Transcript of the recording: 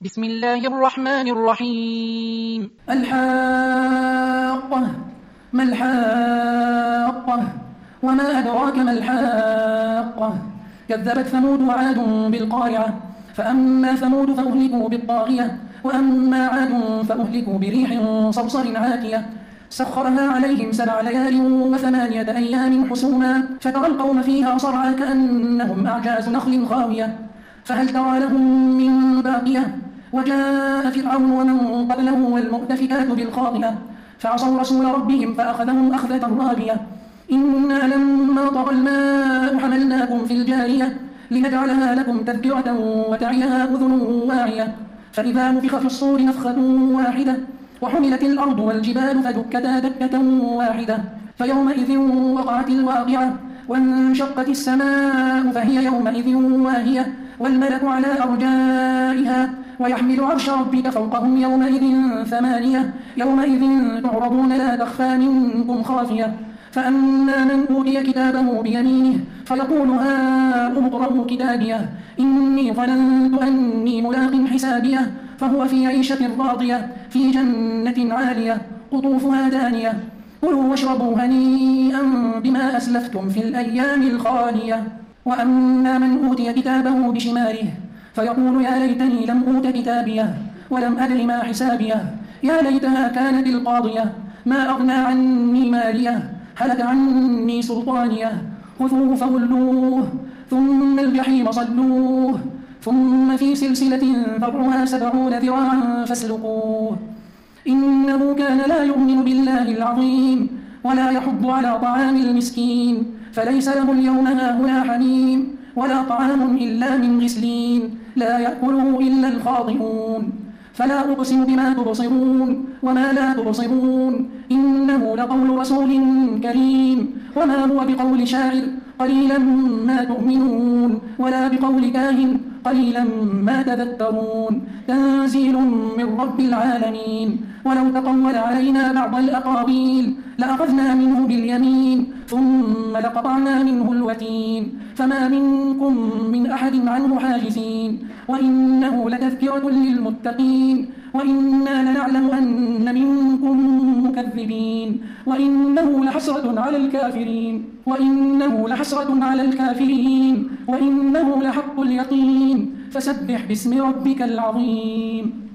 بسم الله الرحمن الرحيم. الحاقة. ما الحاقة؟ وما أدراك ما الحاقة؟ كذبت ثمود وعاد بالقارعة. فأما ثمود فأهلكوا بالطاغية، وأما عاد فأهلكوا بريح صرصر عاتية سخرها عليهم 7 ليال و8 أيام حسوما، فترى القوم فيها صرعى كأنهم أعجاز نخل خاوية، فهل ترى لهم من باقية؟ وجاء فرعون ومن قبله والمؤتفكات بالخاطئة، فعصوا رسول ربهم فأخذهم أخذة رابية. إنا لما طغى الماء حملناكم في الجارية لنجعلها لكم تذكرة وتعيها أذن واعية، فإذا نفخ في الصور نفخة واحدة وحملت الأرض والجبال فدكتا دكة واحدة، فيومئذ وقعت الواقعة وانشقت السماء فهي يومئذ واهية، والملك على أرجائها ويحمل عرش ربك فوقهم يومئذ 8 يومئذ تعرضون لا تخفى منكم خافية. فأما من أوتي كتابه بيمينه فيقول هاؤم اقرءوا كتابيه إني ظننت أني ملاق حسابيه، فهو في عيشة راضية في جنة عالية قطوفها دانية، كلوا واشربوا هنيئا بما أسلفتم في الأيام الخالية. وأما من أوتي كتابه بشماله فيقول يا ليتني لم أوت كتابيه ولم أدر ما حسابيه، يا ليتها كانت القاضية ما أغنى عني ماليه هلك عني سلطانيه، خذوه فغلوه ثم الجحيم صلوه ثم في سلسلة ذرعها 70 ذراعا فاسلكوه، إنه كان لا يؤمن بالله العظيم ولا يحض على طعام المسكين، فليس له اليوم هاهنا حميم ولا طعام إلا من غسلين لا يأكله إلا الخاطئون. فلا أقسم بما تبصرون وما لا تبصرون إنه لقول رسول كريم، وما هو بقول شاعر قليلا ما تؤمنون ولا بقول كاهن قليلا ما تذكرون، تنزيل من رب العالمين. ولو تقول علينا بعض الأقاويل لأخذنا منه باليمين ثم لقطعنا منه الوتين، فما منكم من أحد عنه حاجزين، وإنه لتذكرة للمتقين وإنا لنعلم أن منكم مكذبين، وإنه لحسرة على الكافرين وإنه لحق اليقين، فسبح باسم ربك العظيم.